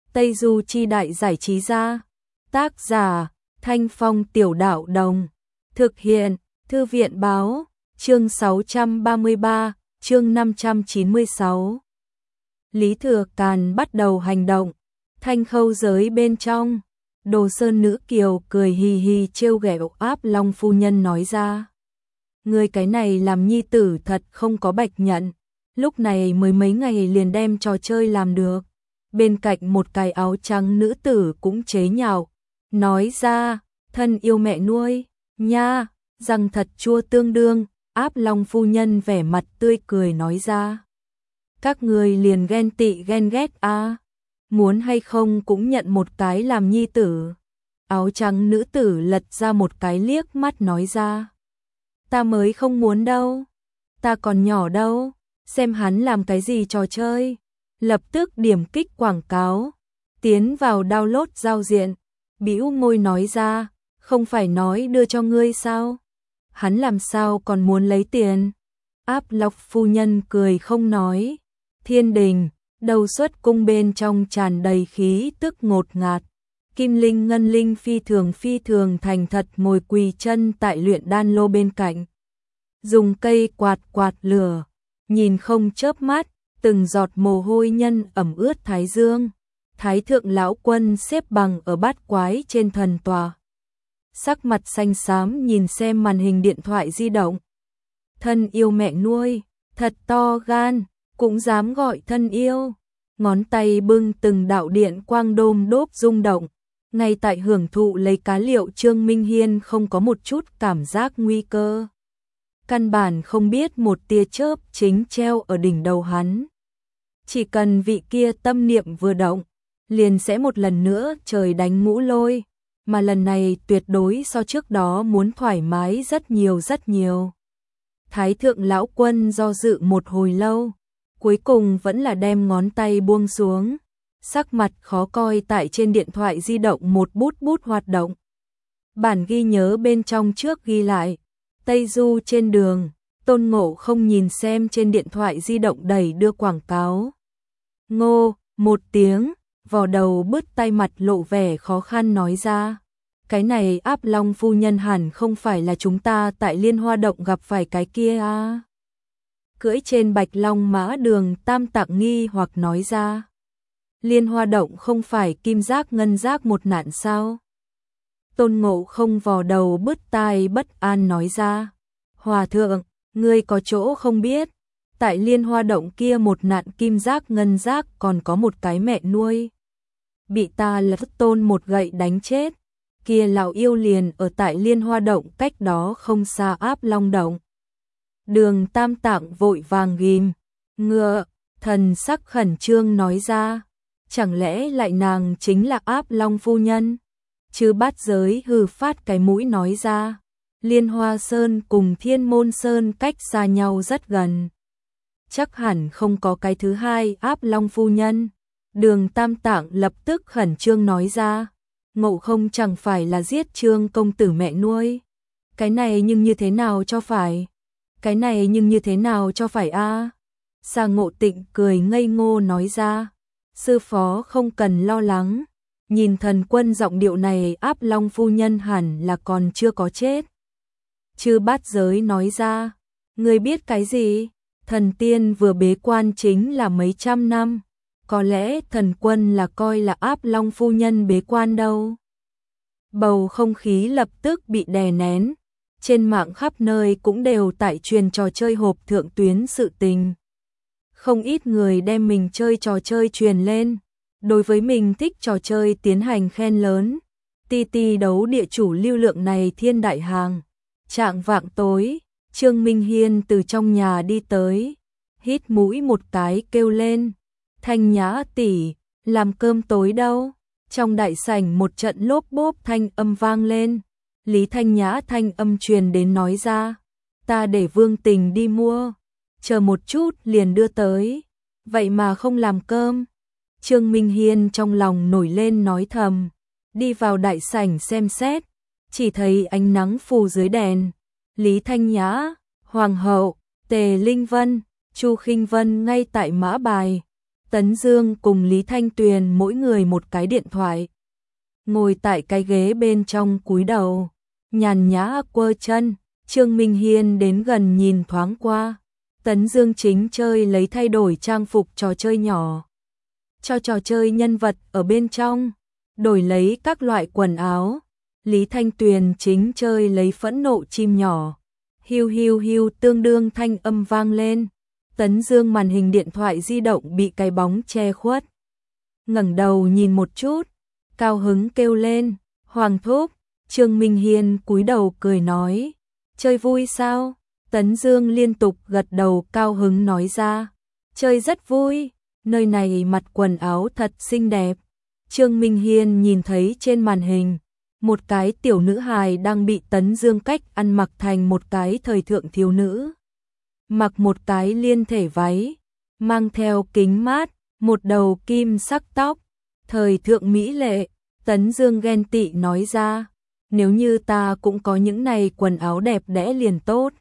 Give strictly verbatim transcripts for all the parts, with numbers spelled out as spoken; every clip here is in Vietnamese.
Tây Du Chi Đại Giải Trí Gia. Tác giả Thanh Phong Tiểu Đạo Đồng. Thực hiện Thư viện Báo. Chương sáu trăm ba mươi ba, chương năm trăm chín mươi sáu. Lý Thừa Càn bắt đầu hành động. Thanh khâu giới bên trong, Đồ Sơn nữ kiều cười hì hì trêu ghẹo Áp Long phu nhân nói ra. Người cái này làm nhi tử thật không có bạch nhận, lúc này mới mấy ngày liền đem trò chơi làm được. Bên cạnh một cái áo trắng nữ tử cũng chế nhạo, nói ra, thân yêu mẹ nuôi, nha, răng thật chua tương đương. Áp Long phu nhân vẻ mặt tươi cười nói ra. Các người liền ghen tị ghen ghét à, muốn hay không cũng nhận một cái làm nhi tử. Áo trắng nữ tử lật ra một cái liếc mắt nói ra. Ta mới không muốn đâu, ta còn nhỏ đâu, xem hắn làm cái gì trò chơi. Lập tức điểm kích quảng cáo, tiến vào download giao diện, bĩu môi nói ra, không phải nói đưa cho ngươi sao? Hắn làm sao còn muốn lấy tiền? Áp Long phu nhân cười không nói. Thiên đình, đầu xuất cung bên trong tràn đầy khí tức ngột ngạt. Kim Linh Ngân Linh phi thường phi thường thành thật ngồi quỳ chân tại luyện đan lô bên cạnh. Dùng cây quạt quạt lửa, nhìn không chớp mắt, từng giọt mồ hôi nhân ẩm ướt thái dương. Thái thượng lão quân xếp bằng ở bát quái trên thần tòa. Sắc mặt xanh xám nhìn xem màn hình điện thoại di động. Thân yêu mẹ nuôi, thật to gan, cũng dám gọi thân yêu. Ngón tay bưng từng đạo điện quang đôm đốp rung động. Ngay tại hưởng thụ lấy cá liệu Trương Minh Hiên không có một chút cảm giác nguy cơ. Căn bản không biết một tia chớp chính treo ở đỉnh đầu hắn. Chỉ cần vị kia tâm niệm vừa động, liền sẽ một lần nữa trời đánh ngũ lôi. Mà lần này tuyệt đối so trước đó muốn thoải mái rất nhiều rất nhiều. Thái thượng lão quân do dự một hồi lâu, cuối cùng vẫn là đem ngón tay buông xuống, sắc mặt khó coi tại trên điện thoại di động một bút bút hoạt động. Bản ghi nhớ bên trong trước ghi lại, Tây Du trên đường, Tôn Ngộ không nhìn xem trên điện thoại di động đầy đưa quảng cáo. Ngô, một tiếng, vò đầu bứt tay mặt lộ vẻ khó khăn nói ra. Cái này Áp Long phu nhân hẳn không phải là chúng ta tại Liên Hoa Động gặp phải cái kia à. Cưỡi trên Bạch Long mã đường Tam Tạng nghi hoặc nói ra. Liên Hoa Động không phải kim giác ngân giác một nạn sao? Tôn Ngộ không vò đầu bứt tai bất an nói ra. Hòa thượng, ngươi có chỗ không biết, tại Liên Hoa Động kia một nạn kim giác ngân giác còn có một cái mẹ nuôi. Bị ta lật tôn một gậy đánh chết. Kia lão yêu liền ở tại Liên Hoa Động cách đó không xa Áp Long Động. Đường Tam Tạng vội vàng ghim, ngựa, thần sắc khẩn trương nói ra. Chẳng lẽ lại nàng chính là Áp Long phu nhân? Chứ bát giới hừ phát cái mũi nói ra. Liên Hoa Sơn cùng Thiên Môn Sơn cách xa nhau rất gần. Chắc hẳn không có cái thứ hai Áp Long phu nhân. Đường Tam Tạng lập tức khẩn trương nói ra. Ngộ không chẳng phải là giết Trương công tử mẹ nuôi. Cái này nhưng như thế nào cho phải? Cái này nhưng như thế nào cho phải a? À? Sa Ngộ Tịnh cười ngây ngô nói ra. Sư phó không cần lo lắng. Nhìn thần quân giọng điệu này Áp Long phu nhân hẳn là còn chưa có chết. Chư bát giới nói ra. Ngươi biết cái gì? Thần tiên vừa bế quan chính là mấy trăm năm. Có lẽ thần quân là coi là Áp Long phu nhân bế quan đâu. Bầu không khí lập tức bị đè nén. Trên mạng khắp nơi cũng đều tải truyền trò chơi hộp thượng tuyến sự tình. Không ít người đem mình chơi trò chơi truyền lên. Đối với mình thích trò chơi tiến hành khen lớn. Ti ti đấu địa chủ lưu lượng này thiên đại hàng. Trạng vạng tối, Trương Minh Hiên từ trong nhà đi tới. Hít mũi một cái kêu lên. Thanh Nhã tỷ, làm cơm tối đâu? Trong đại sảnh một trận lốp bốp thanh âm vang lên. Lý Thanh Nhã thanh âm truyền đến nói ra. Ta để Vương Tình đi mua. Chờ một chút liền đưa tới. Vậy mà không làm cơm. Trương Minh Hiên trong lòng nổi lên nói thầm. Đi vào đại sảnh xem xét. Chỉ thấy ánh nắng phù dưới đèn. Lý Thanh Nhã, Hoàng hậu, Tề Linh Vân, Chu Khinh Vân ngay tại mã bài. Tấn Dương cùng Lý Thanh Tuyền mỗi người một cái điện thoại. Ngồi tại cái ghế bên trong cúi đầu, nhàn nhã quơ chân, Trương Minh Hiên đến gần nhìn thoáng qua. Tấn Dương chính chơi lấy thay đổi trang phục trò chơi nhỏ. Cho trò chơi nhân vật ở bên trong, đổi lấy các loại quần áo. Lý Thanh Tuyền chính chơi lấy phẫn nộ chim nhỏ. Hiu hiu hiu tương đương thanh âm vang lên. Tấn Dương màn hình điện thoại di động bị cái bóng che khuất. Ngẩng đầu nhìn một chút, cao hứng kêu lên, Hoàng thúc. Trương Minh Hiên cúi đầu cười nói, chơi vui sao? Tấn Dương liên tục gật đầu cao hứng nói ra, chơi rất vui, nơi này mặt quần áo thật xinh đẹp. Trương Minh Hiên nhìn thấy trên màn hình, một cái tiểu nữ hài đang bị Tấn Dương cách ăn mặc thành một cái thời thượng thiếu nữ. Mặc một cái liên thể váy, mang theo kính mát, một đầu kim sắc tóc, thời thượng mỹ lệ. Tấn Dương ghen tị nói ra, nếu như ta cũng có những này quần áo đẹp đẽ liền tốt.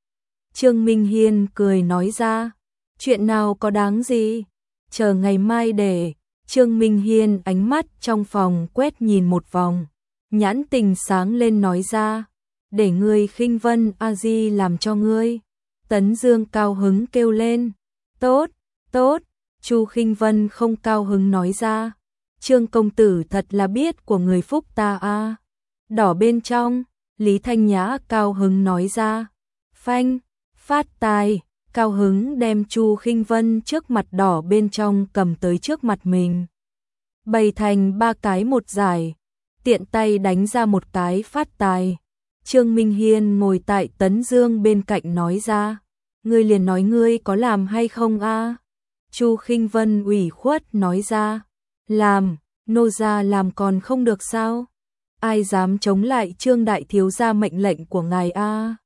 Trương Minh Hiên cười nói ra, chuyện nào có đáng gì, chờ ngày mai để. Trương Minh Hiên ánh mắt trong phòng quét nhìn một vòng, nhãn tình sáng lên nói ra, để ngươi Khinh Vân a di làm cho ngươi. Tấn Dương cao hứng kêu lên, tốt, tốt. Chu Khinh Vân không cao hứng nói ra, Trương công tử thật là biết của người phúc ta a. Đỏ bên trong, Lý Thanh Nhã cao hứng nói ra, phanh, phát tài, cao hứng đem Chu Khinh Vân trước mặt đỏ bên trong cầm tới trước mặt mình. Bày thành ba cái một giải, tiện tay đánh ra một cái phát tài. Trương Minh Hiên ngồi tại Tấn Dương bên cạnh nói ra, ngươi liền nói ngươi có làm hay không a? Chu Khinh Vân ủy khuất nói ra, làm, nô gia làm còn không được sao? Ai dám chống lại Trương đại thiếu gia mệnh lệnh của ngài a?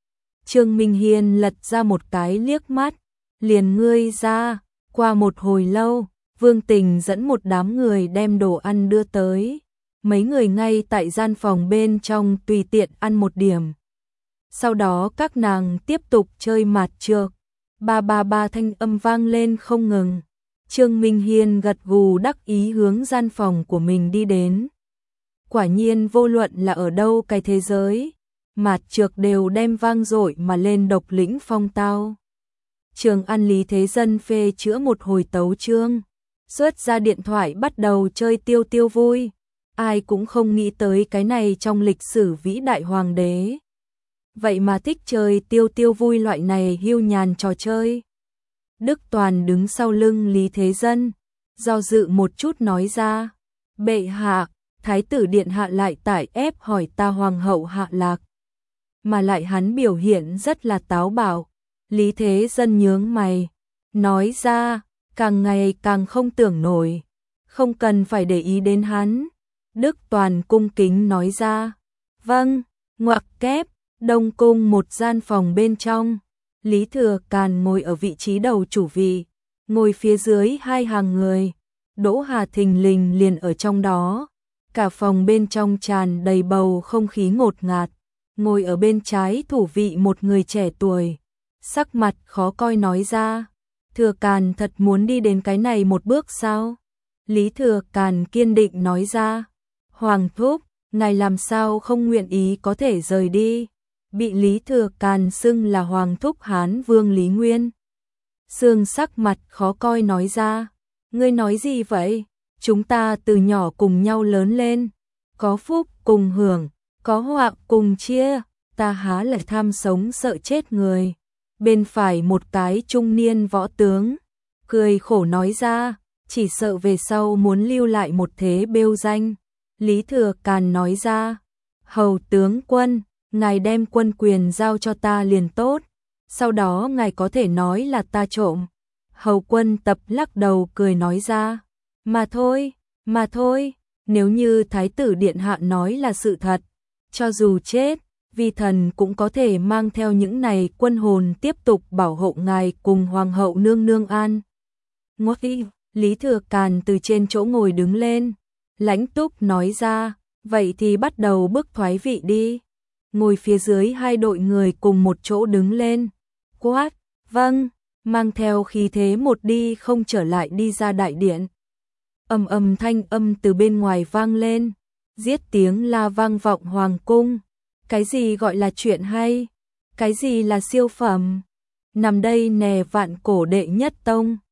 Trương Minh Hiên lật ra một cái liếc mắt, liền ngươi ra. Qua một hồi lâu, Vương Tình dẫn một đám người đem đồ ăn đưa tới. Mấy người ngay tại gian phòng bên trong tùy tiện ăn một điểm. Sau đó các nàng tiếp tục chơi mạt trược. Ba ba ba thanh âm vang lên không ngừng. Trương Minh Hiên gật gù đắc ý hướng gian phòng của mình đi đến. Quả nhiên vô luận là ở đâu cái thế giới, mạt trược đều đem vang dội mà lên độc lĩnh phong tao. Trường An Lý Thế Dân phê chữa một hồi tấu chương, xuất ra điện thoại bắt đầu chơi tiêu tiêu vui. Ai cũng không nghĩ tới cái này trong lịch sử vĩ đại hoàng đế. Vậy mà thích chơi tiêu tiêu vui loại này hiu nhàn trò chơi. Đức Toàn đứng sau lưng Lý Thế Dân, do dự một chút nói ra, bệ hạ, thái tử điện hạ lại tải ép hỏi ta hoàng hậu hạ lạc. Mà lại hắn biểu hiện rất là táo bạo. Lý Thế Dân nhướng mày, nói ra, càng ngày càng không tưởng nổi, không cần phải để ý đến hắn. Đức Toàn cung kính nói ra, vâng, ngoặc kép. Đông cung một gian phòng bên trong, Lý Thừa Càn ngồi ở vị trí đầu chủ vị, ngồi phía dưới hai hàng người, Đỗ Hà thình lình liền ở trong đó. Cả phòng bên trong tràn đầy bầu không khí ngột ngạt. Ngồi ở bên trái thủ vị một người trẻ tuổi, sắc mặt khó coi nói ra, Thừa Càn thật muốn đi đến cái này một bước sao? Lý Thừa Càn kiên định nói ra, Hoàng thúc, ngài làm sao không nguyện ý có thể rời đi? Bị Lý Thừa Càn xưng là Hoàng thúc Hán Vương Lý Nguyên. Sương sắc mặt khó coi nói ra, ngươi nói gì vậy? Chúng ta từ nhỏ cùng nhau lớn lên, có phúc cùng hưởng, có họa cùng chia, ta há lại tham sống sợ chết người. Bên phải một cái trung niên võ tướng, cười khổ nói ra, chỉ sợ về sau muốn lưu lại một thế bêu danh. Lý Thừa Càn nói ra, hầu tướng quân, ngài đem quân quyền giao cho ta liền tốt, sau đó ngài có thể nói là ta trộm. Hầu quân tập lắc đầu cười nói ra, mà thôi, mà thôi, nếu như thái tử điện hạ nói là sự thật, cho dù chết, vi thần cũng có thể mang theo những này quân hồn tiếp tục bảo hộ ngài cùng hoàng hậu nương nương an. Ngốc. Lý Thừa Càn từ trên chỗ ngồi đứng lên, lãnh túc nói ra, vậy thì bắt đầu bước thoái vị đi. Ngồi phía dưới hai đội người cùng một chỗ đứng lên, quát, vâng, mang theo khí thế một đi không trở lại đi ra đại điện. Ầm ầm thanh âm từ bên ngoài vang lên, giết tiếng la vang vọng hoàng cung. Cái gì gọi là chuyện hay? Cái gì là siêu phẩm? Nằm đây nè vạn cổ đệ nhất tông.